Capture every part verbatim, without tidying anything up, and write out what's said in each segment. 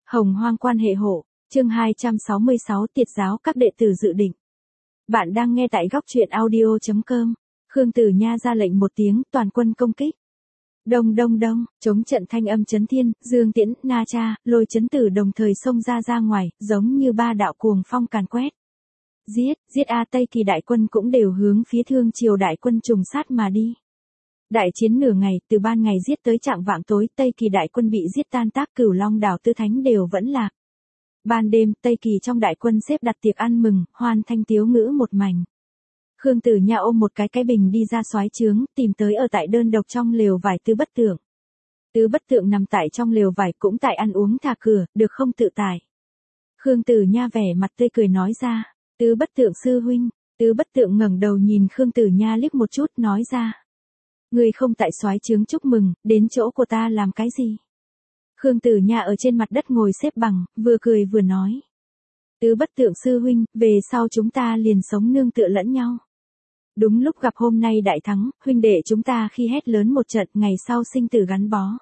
Hồng hoang quan hệ hộ, chương hai trăm sáu mươi sáu tiệt giáo các đệ tử dự định. Bạn đang nghe tại góc truyện audio.com. Khương Tử Nha ra lệnh một tiếng, toàn quân công kích. Đông đông đông, chống trận thanh âm chấn thiên, Dương Tiễn, Na Cha, Lôi Chấn Tử đồng thời xông ra ra ngoài, giống như ba đạo cuồng phong càn quét. Giết, giết a Tây Kỳ đại quân cũng đều hướng phía Thương Triều đại quân trùng sát mà đi. Đại chiến nửa ngày, từ ban ngày giết tới trạng vạng tối, Tây Kỳ đại quân bị giết tan tác, Cửu Long đảo Tư Thánh đều vẫn lạc. Ban đêm, Tây Kỳ trong đại quân xếp đặt tiệc ăn mừng, hoan thanh tiếu ngữ một mảnh. Khương Tử Nha ôm một cái cái bình đi ra soái trướng, tìm tới ở tại đơn độc trong lều vải Tứ Bất Tượng. Tứ Bất Tượng nằm tại trong lều vải cũng tại ăn uống thả cửa, được không tự tại. Khương Tử Nha vẻ mặt tươi cười nói ra, Tứ Bất Tượng sư huynh. Tứ Bất Tượng ngẩng đầu nhìn Khương Tử Nha liếc một chút nói ra. Người không tại soái trướng chúc mừng, đến chỗ của ta làm cái gì? Khương Tử Nha ở trên mặt đất ngồi xếp bằng, vừa cười vừa nói. Tứ Bất Tượng sư huynh, về sau chúng ta liền sống nương tựa lẫn nhau. Đúng lúc gặp hôm nay đại thắng, huynh đệ chúng ta khi hét lớn một trận, ngày sau sinh tử gắn bó.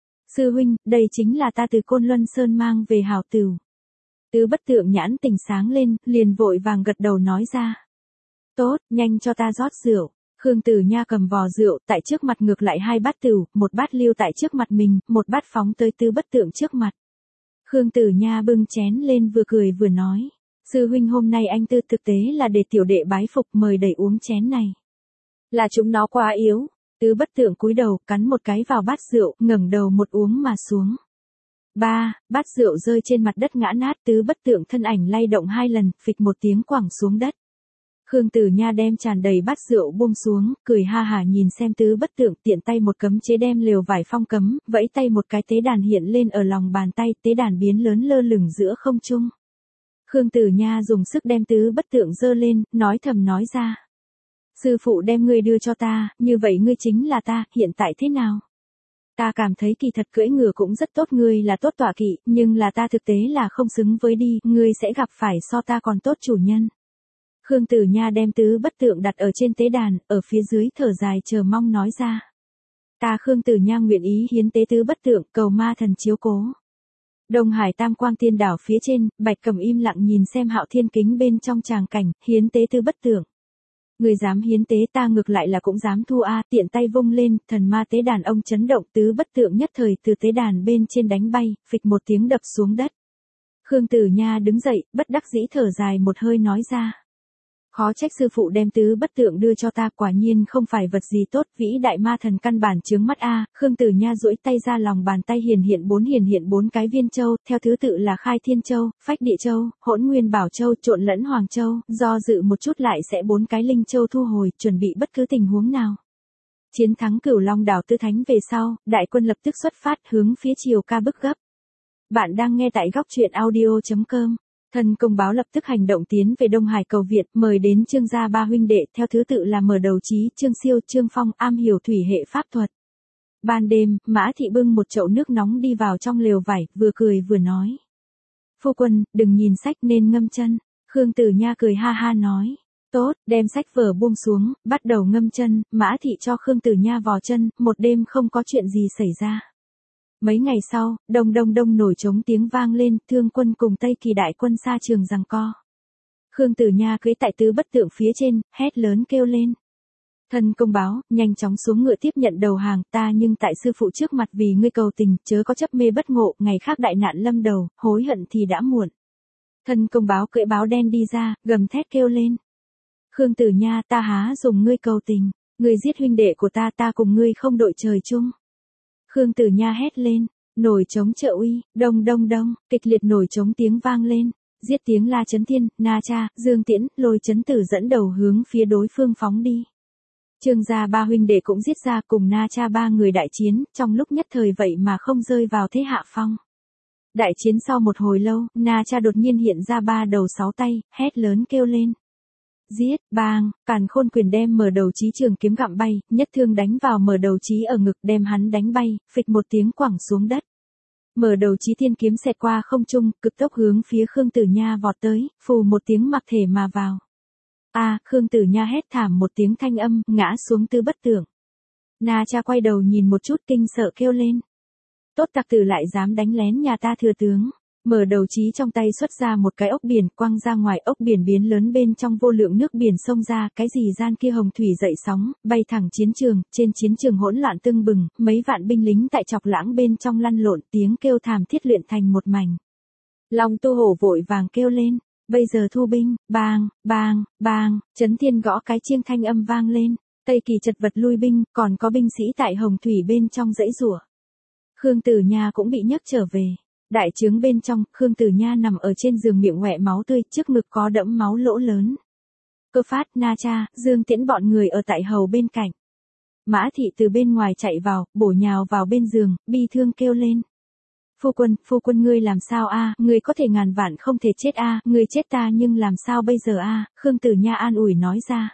Sư huynh, đây chính là ta từ Côn Luân Sơn mang về hảo tửu. Tứ Bất Tượng nhãn tỉnh sáng lên, liền vội vàng gật đầu nói ra. Tốt, nhanh cho ta rót rượu. Khương Tử Nha cầm vò rượu, tại trước mặt ngược lại hai bát tửu, một bát lưu tại trước mặt mình, một bát phóng tới Tứ Bất Tượng trước mặt. Khương Tử Nha bưng chén lên vừa cười vừa nói. Sư huynh hôm nay anh tư thực tế là để tiểu đệ bái phục, mời đầy uống chén này. Là chúng nó quá yếu. Tứ Bất Tượng cúi đầu, cắn một cái vào bát rượu, ngẩng đầu một uống mà xuống. Ba, bát rượu rơi trên mặt đất ngã nát, Tứ Bất Tượng thân ảnh lay động hai lần, phịch một tiếng quẳng xuống đất. Khương Tử Nha đem tràn đầy bát rượu buông xuống, cười ha hả nhìn xem Tứ Bất Tượng, tiện tay một cấm chế đem lều vải phong cấm, vẫy tay một cái tế đàn hiện lên ở lòng bàn tay, tế đàn biến lớn lơ lửng giữa không trung. Khương Tử Nha dùng sức đem Tứ Bất Tượng giơ lên, nói thầm nói ra. Sư phụ đem ngươi đưa cho ta, như vậy ngươi chính là ta, hiện tại thế nào? Ta cảm thấy kỳ thật cưỡi ngựa cũng rất tốt, ngươi là tốt tọa kỵ, nhưng là ta thực tế là không xứng với đi, ngươi sẽ gặp phải so ta còn tốt chủ nhân. Khương Tử Nha đem Tứ Bất Tượng đặt ở trên tế đàn, ở phía dưới thở dài chờ mong nói ra. Ta Khương Tử Nha nguyện ý hiến tế Tứ Bất Tượng, cầu ma thần chiếu cố. Đông Hải Tam Quang Tiên đảo phía trên, Bạch Cầm im lặng nhìn xem Hạo Thiên Kính bên trong tràng cảnh, hiến tế Tứ Bất Tượng. Người dám hiến tế ta ngược lại là cũng dám thu a, tiện tay vung lên, thần ma tế đàn ông chấn động, Tứ Bất Tượng nhất thời từ tế đàn bên trên đánh bay, phịch một tiếng đập xuống đất. Khương Tử Nha đứng dậy, bất đắc dĩ thở dài một hơi nói ra. Khó trách sư phụ đem Tứ Bất Tượng đưa cho ta, quả nhiên không phải vật gì tốt, vĩ đại ma thần căn bản chướng mắt a. Khương Tử Nha duỗi tay ra, lòng bàn tay hiển hiện bốn hiển hiện bốn cái viên châu, theo thứ tự là Khai Thiên Châu, Phách Địa Châu, Hỗn Nguyên Bảo Châu, Trộn Lẫn Hoàng Châu, do dự một chút lại sẽ bốn cái linh châu thu hồi, chuẩn bị bất cứ tình huống nào. Chiến thắng Cửu Long đảo Tư Thánh về sau, đại quân lập tức xuất phát hướng phía Triều Ca bức gấp. Bạn đang nghe tại góc truyện audio.com. Thần Công Báo lập tức hành động tiến về Đông Hải cầu viện, mời đến Trương gia ba huynh đệ, theo thứ tự là Mở Đầu Chí, Trương Siêu, Trương Phong, am hiểu thủy hệ pháp thuật. Ban đêm, Mã Thị bưng một chậu nước nóng đi vào trong lều vải, vừa cười vừa nói. Phu quân, đừng nhìn sách nên ngâm chân. Khương Tử Nha cười ha ha nói. Tốt, đem sách vở buông xuống, bắt đầu ngâm chân, Mã Thị cho Khương Tử Nha vò chân, một đêm không có chuyện gì xảy ra. Mấy ngày sau, đông đông đông nổi trống tiếng vang lên, Thương quân cùng Tây Kỳ đại quân xa trường giằng co. Khương Tử Nha cưỡi tại Tứ Bất Tượng phía trên, hét lớn kêu lên. Thần Công Báo, nhanh chóng xuống ngựa tiếp nhận đầu hàng, ta nhưng tại sư phụ trước mặt vì ngươi cầu tình, chớ có chấp mê bất ngộ, ngày khác đại nạn lâm đầu, hối hận thì đã muộn. Thần Công Báo cưỡi báo đen đi ra, gầm thét kêu lên. Khương Tử Nha, ta há dùng ngươi cầu tình, ngươi giết huynh đệ của ta, ta cùng ngươi không đội trời chung. Khương Tử Nha hét lên, nổi trống trợ uy, đông đông đông, kịch liệt nổi trống tiếng vang lên, giết tiếng la chấn thiên, Na Cha, Dương Tiễn, Lôi Chấn Tử dẫn đầu hướng phía đối phương phóng đi. Trương gia ba huynh đệ cũng giết ra, cùng Na Cha ba người đại chiến, trong lúc nhất thời vậy mà không rơi vào thế hạ phong. Đại chiến sau một hồi lâu, Na Cha đột nhiên hiện ra ba đầu sáu tay, hét lớn kêu lên. Giết, bang, Càn Khôn quyền đem Mở Đầu Chí trường kiếm gặm bay, nhất thương đánh vào Mở Đầu Chí ở ngực, đem hắn đánh bay, phịch một tiếng quẳng xuống đất. Mở Đầu Chí thiên kiếm xẹt qua không trung, cực tốc hướng phía Khương Tử Nha vọt tới, phù một tiếng mặc thể mà vào. A, Khương Tử Nha hét thảm một tiếng thanh âm, ngã xuống Tứ Bất Tượng. Na Cha quay đầu nhìn một chút kinh sợ kêu lên. Tốt tặc tử lại dám đánh lén nhà ta thừa tướng. Mở đầu trí trong tay xuất ra một cái ốc biển quăng ra ngoài, ốc biển biến lớn, bên trong vô lượng nước biển xông ra, cái gì gian kia hồng thủy dậy sóng, bay thẳng chiến trường, trên chiến trường hỗn loạn tưng bừng, mấy vạn binh lính tại chọc lãng bên trong lăn lộn, tiếng kêu thảm thiết luyện thành một mảnh. Long Tu Hổ vội vàng kêu lên, bây giờ thu binh, bang, bang, bang, chấn thiên gõ cái chiêng thanh âm vang lên, Tây Kỳ chật vật lui binh, còn có binh sĩ tại hồng thủy bên trong dãy rủa. Khương Tử Nha cũng bị nhấc trở về. Đại trướng bên trong, Khương Tử Nha nằm ở trên giường miệng ngoẹ máu tươi, trước ngực có đẫm máu lỗ lớn. Cơ Phát, Na Cha, Dương Tiễn bọn người ở tại hầu bên cạnh. Mã Thị từ bên ngoài chạy vào, bổ nhào vào bên giường, bi thương kêu lên. Phu quân, phu quân ngươi làm sao a? Ngươi có thể ngàn vạn không thể chết a, ngươi chết ta nhưng làm sao bây giờ a? Khương Tử Nha an ủi nói ra.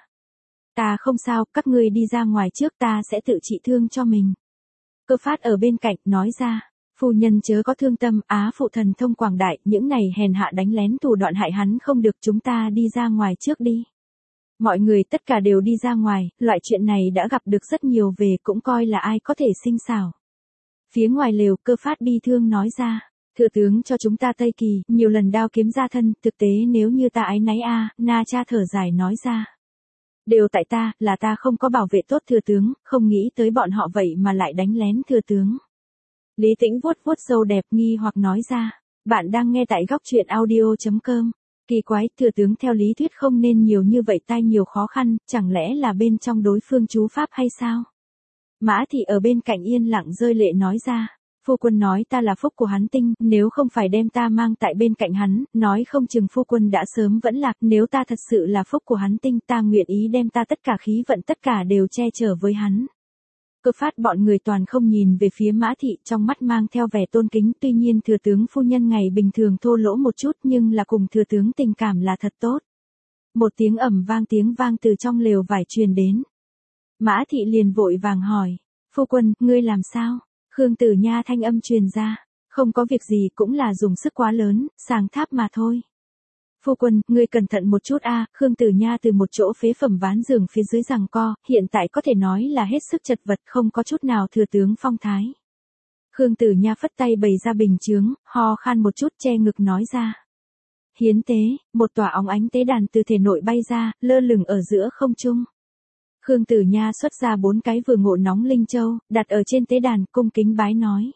Ta không sao, các ngươi đi ra ngoài trước, ta sẽ tự trị thương cho mình. Cơ Phát ở bên cạnh nói ra. Phu nhân chớ có thương tâm, Á phụ thần thông quảng đại, những này hèn hạ đánh lén thủ đoạn hại hắn không được, chúng ta đi ra ngoài trước đi. Mọi người tất cả đều đi ra ngoài, loại chuyện này đã gặp được rất nhiều về, cũng coi là ai có thể sinh xảo. Phía ngoài lều, Cơ Phát bi thương nói ra, thừa tướng cho chúng ta Tây Kỳ, nhiều lần đao kiếm ra thân, thực tế nếu như ta áy náy a, Na Cha thở dài nói ra. Đều tại ta, là ta không có bảo vệ tốt thừa tướng, không nghĩ tới bọn họ vậy mà lại đánh lén thừa tướng. Lý Tĩnh vuốt vuốt râu đẹp nghi hoặc nói ra, bạn đang nghe tại góc truyện audio chấm com. Kỳ quái, thừa tướng theo lý thuyết không nên nhiều như vậy tai nhiều khó khăn, chẳng lẽ là bên trong đối phương chú pháp hay sao? Mã Thị ở bên cạnh yên lặng rơi lệ nói ra, phu quân nói ta là phúc của hắn tinh, nếu không phải đem ta mang tại bên cạnh hắn, nói không chừng phu quân đã sớm vẫn lạc, nếu ta thật sự là phúc của hắn tinh, ta nguyện ý đem ta tất cả khí vận tất cả đều che chở với hắn. Cơ Phát bọn người toàn không nhìn về phía Mã Thị, trong mắt mang theo vẻ tôn kính, tuy nhiên thừa tướng phu nhân ngày bình thường thô lỗ một chút nhưng là cùng thừa tướng tình cảm là thật tốt. Một tiếng ầm vang tiếng vang từ trong lều vải truyền đến. Mã Thị liền vội vàng hỏi, phu quân, ngươi làm sao? Khương Tử Nha thanh âm truyền ra, không có việc gì, cũng là dùng sức quá lớn, sàng tháp mà thôi. Phu quân, ngươi cẩn thận một chút a. À, Khương Tử Nha từ một chỗ phế phẩm ván giường phía dưới giằng co, hiện tại có thể nói là hết sức chật vật, không có chút nào thừa tướng phong thái. Khương Tử Nha phất tay bày ra bình chướng, ho khan một chút che ngực nói ra. Hiến tế, một tòa óng ánh tế đàn từ thể nội bay ra, lơ lửng ở giữa không trung. Khương Tử Nha xuất ra bốn cái vừa ngộ nóng linh châu, đặt ở trên tế đàn, cung kính bái nói.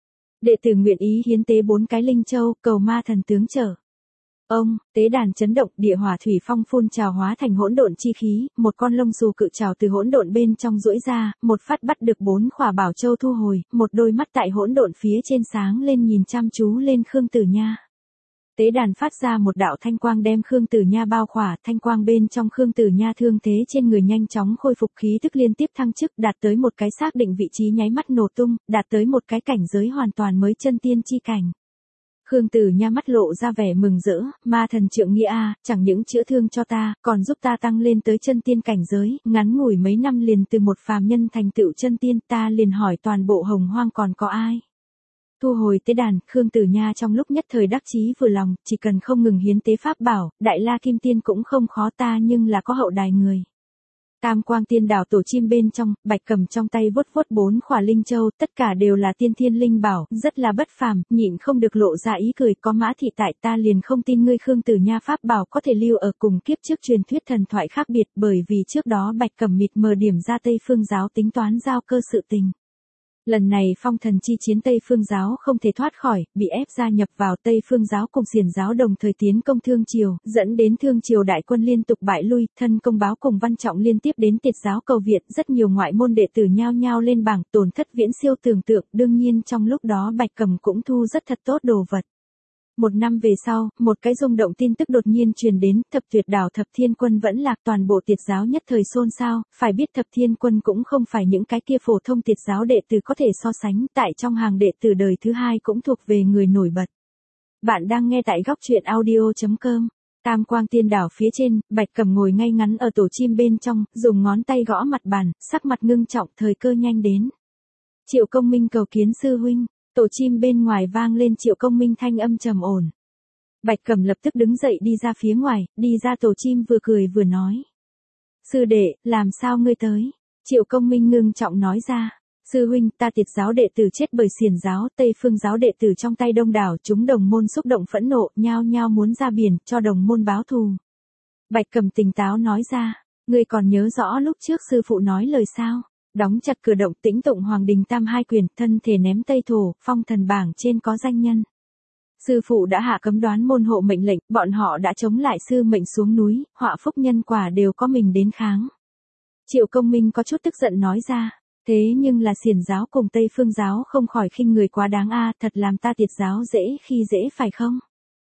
Đệ tử nguyện ý hiến tế bốn cái linh châu, cầu ma thần tướng trở. Ông, tế đàn chấn động, địa hỏa thủy phong phun trào hóa thành hỗn độn chi khí, một con lông xù cự trào từ hỗn độn bên trong duỗi ra, một phát bắt được bốn khỏa bảo châu thu hồi, một đôi mắt tại hỗn độn phía trên sáng lên nhìn chăm chú lên Khương Tử Nha. Tế đàn phát ra một đạo thanh quang đem Khương Tử Nha bao khỏa, thanh quang bên trong Khương Tử Nha thương thế trên người nhanh chóng khôi phục, khí tức liên tiếp thăng chức, đạt tới một cái xác định vị trí nháy mắt nổ tung, đạt tới một cái cảnh giới hoàn toàn mới, chân tiên chi cảnh. Khương Tử Nha mắt lộ ra vẻ mừng rỡ, ma thần trượng nghĩa a, chẳng những chữa thương cho ta, còn giúp ta tăng lên tới chân tiên cảnh giới, ngắn ngủi mấy năm liền từ một phàm nhân thành tựu chân tiên, ta liền hỏi toàn bộ Hồng Hoang còn có ai. Thu hồi tế đàn, Khương Tử Nha trong lúc nhất thời đắc chí vừa lòng, chỉ cần không ngừng hiến tế pháp bảo, Đại La Kim Tiên cũng không khó ta nhưng là có hậu đài người. Tam Quang Tiên Đảo tổ chim bên trong, Bạch cầm trong tay vuốt vuốt bốn khỏa linh châu, tất cả đều là tiên thiên linh bảo, rất là bất phàm, nhịn không được lộ ra ý cười, có Mã Thị tại ta liền không tin ngươi Khương Tử Nha pháp bảo có thể lưu ở cùng kiếp trước truyền thuyết thần thoại khác biệt, bởi vì trước đó Bạch cầm mịt mờ điểm ra Tây Phương giáo tính toán giao cơ sự tình. Lần này phong thần chi chiến Tây Phương giáo không thể thoát khỏi, bị ép gia nhập vào Tây Phương giáo cùng Xiển giáo đồng thời tiến công Thương Triều, dẫn đến Thương Triều đại quân liên tục bại lui, thân công báo cùng Văn Trọng liên tiếp đến Tiệt giáo cầu viện, rất nhiều ngoại môn đệ tử nhao nhao lên bảng, tổn thất viễn siêu tưởng tượng, đương nhiên trong lúc đó Bạch Cầm cũng thu rất thật tốt đồ vật. Một năm về sau, một cái rung động tin tức đột nhiên truyền đến, Thập Tuyệt Đảo Thập Thiên Quân vẫn lạc, toàn bộ Tiệt giáo nhất thời xôn xao, phải biết Thập Thiên Quân cũng không phải những cái kia phổ thông Tiệt giáo đệ tử có thể so sánh, tại trong hàng đệ tử đời thứ hai cũng thuộc về người nổi bật. Bạn đang nghe tại góc truyện audio chấm com. Tam Quang Tiên Đảo phía trên, Bạch Cầm ngồi ngay ngắn ở tổ chim bên trong, dùng ngón tay gõ mặt bàn, sắc mặt ngưng trọng, thời cơ nhanh đến. Triệu Công Minh cầu kiến sư huynh. Tổ chim bên ngoài vang lên Triệu Công Minh thanh âm trầm ổn. Bạch Cầm lập tức đứng dậy đi ra phía ngoài, đi ra tổ chim vừa cười vừa nói. Sư đệ, làm sao ngươi tới? Triệu Công Minh ngưng trọng nói ra. Sư huynh, ta Tiệt giáo đệ tử chết bởi xiển giáo, Tây Phương giáo đệ tử trong tay đông đảo, chúng đồng môn xúc động phẫn nộ, nhao nhao muốn ra biển, cho đồng môn báo thù. Bạch Cầm tỉnh táo nói ra, ngươi còn nhớ rõ lúc trước sư phụ nói lời sao? Đóng chặt cửa động, tĩnh tụng Hoàng Đình Tam hai quyền, thân thể ném Tây Thổ, phong thần bảng trên có danh nhân. Sư phụ đã hạ cấm đoán môn hộ mệnh lệnh, bọn họ đã chống lại sư mệnh xuống núi, họa phúc nhân quả đều có mình đến kháng. Triệu Công Minh có chút tức giận nói ra, thế nhưng là xiển giáo cùng Tây Phương giáo không khỏi khinh người quá đáng a, thật làm ta Tiệt giáo dễ khi dễ phải không?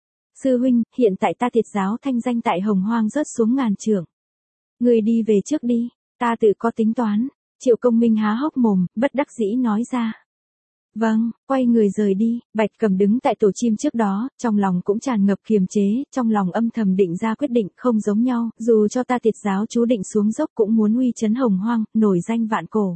Sư huynh, hiện tại ta Tiệt giáo thanh danh tại Hồng Hoang rớt xuống ngàn trượng. Người đi về trước đi, ta tự có tính toán. Triệu Công Minh há hốc mồm, bất đắc dĩ nói ra. Vâng, quay người rời đi, Bạch Cầm đứng tại tổ chim trước đó, trong lòng cũng tràn ngập kiềm chế, trong lòng âm thầm định ra quyết định không giống nhau, dù cho ta Tiệt giáo chú định xuống dốc cũng muốn uy chấn Hồng Hoang, nổi danh vạn cổ.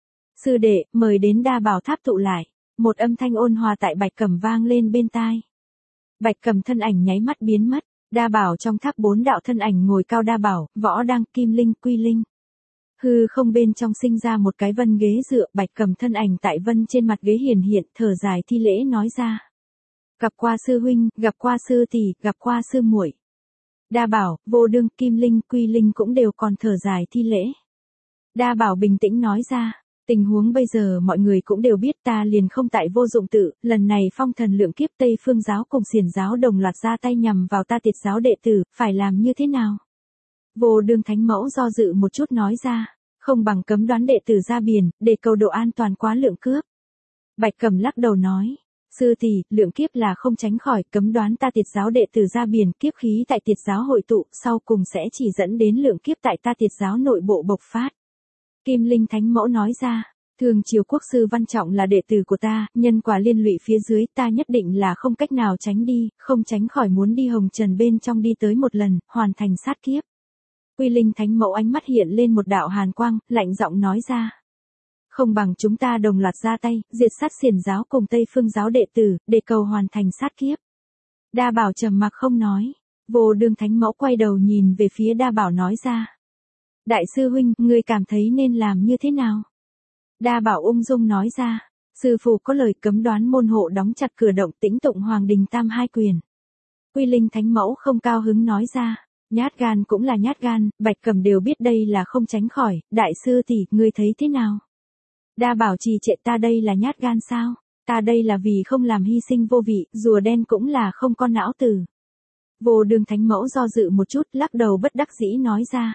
Sư đệ, mời đến Đa Bảo Tháp tụ lại, một âm thanh ôn hòa tại Bạch Cầm vang lên bên tai. Bạch Cầm thân ảnh nháy mắt biến mất, Đa Bảo trong tháp bốn đạo thân ảnh ngồi cao Đa Bảo, Võ Đăng, Kim Linh, Quy Linh. Hư không bên trong sinh ra một cái vân ghế dựa, Bạch Cầm thân ảnh tại vân trên mặt ghế hiển hiện, thở dài thi lễ nói ra. Gặp qua sư huynh, gặp qua sư tỷ, gặp qua sư muội. Đa Bảo, Vô Đương, Kim Linh, Quy Linh cũng đều còn thở dài thi lễ. Đa Bảo bình tĩnh nói ra, tình huống bây giờ mọi người cũng đều biết, ta liền không tại Vô Dụng Tự, lần này phong thần lượng kiếp Tây Phương giáo cùng xiển giáo đồng loạt ra tay nhằm vào ta Tiệt giáo đệ tử, phải làm như thế nào? Vô Đương thánh mẫu do dự một chút nói ra, không bằng cấm đoán đệ tử ra biển, để cầu độ an toàn quá lượng cướp. Bạch Cầm lắc đầu nói, sư tỷ, lượng kiếp là không tránh khỏi, cấm đoán ta Tiệt giáo đệ tử ra biển, kiếp khí tại Tiệt giáo hội tụ, sau cùng sẽ chỉ dẫn đến lượng kiếp tại ta Tiệt giáo nội bộ bộc phát. Kim Linh thánh mẫu nói ra, thường triều quốc sư Văn Trọng là đệ tử của ta, nhân quả liên lụy phía dưới, ta nhất định là không cách nào tránh đi, không tránh khỏi muốn đi hồng trần bên trong đi tới một lần, hoàn thành sát kiếp. Quy Linh thánh mẫu ánh mắt hiện lên một đạo hàn quang, lạnh giọng nói ra. Không bằng chúng ta đồng loạt ra tay, diệt sát xiển giáo cùng Tây Phương giáo đệ tử, để cầu hoàn thành sát kiếp. Đa Bảo trầm mặc không nói, Vô Đương thánh mẫu quay đầu nhìn về phía Đa Bảo nói ra. Đại sư huynh, ngươi cảm thấy nên làm như thế nào? Đa Bảo ung dung nói ra, sư phụ có lời cấm đoán môn hộ đóng chặt cửa động, tĩnh tụng Hoàng Đình Tam hai quyền. Quy Linh thánh mẫu không cao hứng nói ra. Nhát gan cũng là nhát gan, Bạch Cầm đều biết đây là không tránh khỏi, đại sư tỷ, ngươi thấy thế nào? Đa Bảo trì trệ, ta đây là nhát gan sao? Ta đây là vì không làm hy sinh vô vị, rùa đen cũng là không con não tử. Vô Đương thánh mẫu do dự một chút, lắc đầu bất đắc dĩ nói ra.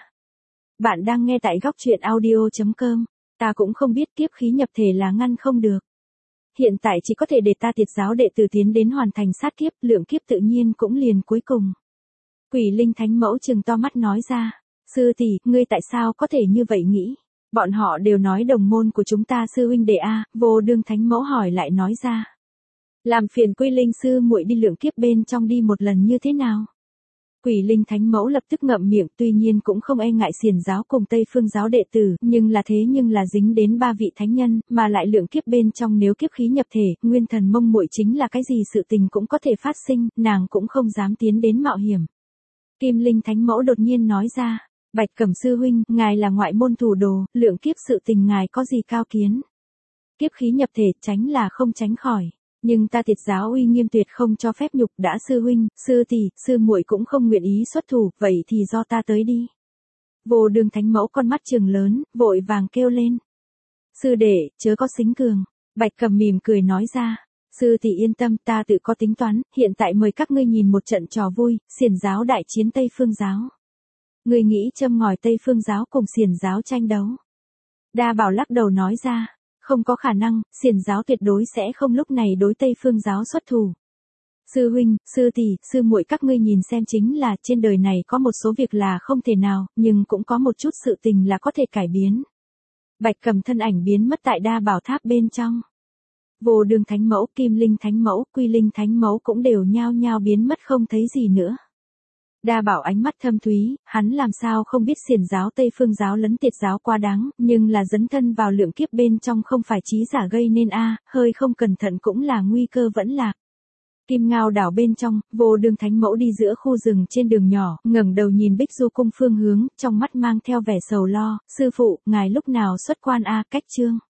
Bạn đang nghe tại góc truyện audio chấm com, ta cũng không biết kiếp khí nhập thể là ngăn không được. Hiện tại chỉ có thể để ta Tiệt giáo đệ tử tiến đến hoàn thành sát kiếp, lượng kiếp tự nhiên cũng liền cuối cùng. Quỷ Linh thánh mẫu trừng to mắt nói ra, sư tỷ, ngươi tại sao có thể như vậy nghĩ? Bọn họ đều nói đồng môn của chúng ta sư huynh đệ a. Vô Đương thánh mẫu hỏi lại nói ra. Làm phiền Quy Linh sư muội đi lượng kiếp bên trong đi một lần như thế nào? Quỷ Linh thánh mẫu lập tức ngậm miệng, tuy nhiên cũng không e ngại xiển giáo cùng Tây Phương giáo đệ tử, nhưng là thế nhưng là dính đến ba vị thánh nhân, mà lại lượng kiếp bên trong nếu kiếp khí nhập thể, nguyên thần mông muội chính là cái gì sự tình cũng có thể phát sinh, nàng cũng không dám tiến đến mạo hiểm. Kim Linh thánh mẫu đột nhiên nói ra, Bạch Cẩm sư huynh, ngài là ngoại môn thủ đồ, lượng kiếp sự tình ngài có gì cao kiến? Kiếp khí nhập thể tránh là không tránh khỏi, nhưng ta Tiệt giáo uy nghiêm tuyệt không cho phép nhục, đã sư huynh, sư tỷ, sư muội cũng không nguyện ý xuất thủ, vậy thì do ta tới đi. Vô Đương thánh mẫu con mắt trừng lớn, vội vàng kêu lên. Sư đệ, chớ có xính cường. Bạch Cẩm mỉm cười nói ra. Sư tỷ yên tâm, ta tự có tính toán, hiện tại mời các ngươi nhìn một trận trò vui, xiển giáo đại chiến Tây Phương giáo. Ngươi nghĩ châm ngòi Tây Phương giáo cùng xiển giáo tranh đấu. Đa Bảo lắc đầu nói ra, không có khả năng, xiển giáo tuyệt đối sẽ không lúc này đối Tây Phương giáo xuất thủ. Sư huynh, sư tỷ, sư muội các ngươi nhìn xem, chính là trên đời này có một số việc là không thể nào, nhưng cũng có một chút sự tình là có thể cải biến. Bạch Cẩm thân ảnh biến mất tại Đa Bảo tháp bên trong. Vô Đương thánh mẫu, Kim Linh thánh mẫu, Quy Linh thánh mẫu cũng đều nhao nhao biến mất không thấy gì nữa. Đa Bảo ánh mắt thâm thúy, hắn làm sao không biết xiển giáo Tây Phương giáo lấn Tiệt giáo quá đáng, nhưng là dấn thân vào lượng kiếp bên trong không phải trí giả gây nên a, hơi không cẩn thận cũng là nguy cơ vẫn lạc. Kim Ngao đảo bên trong, Vô Đương thánh mẫu đi giữa khu rừng trên đường nhỏ, ngẩng đầu nhìn Bích Du cung phương hướng, trong mắt mang theo vẻ sầu lo, sư phụ, ngài lúc nào xuất quan a, cách chương.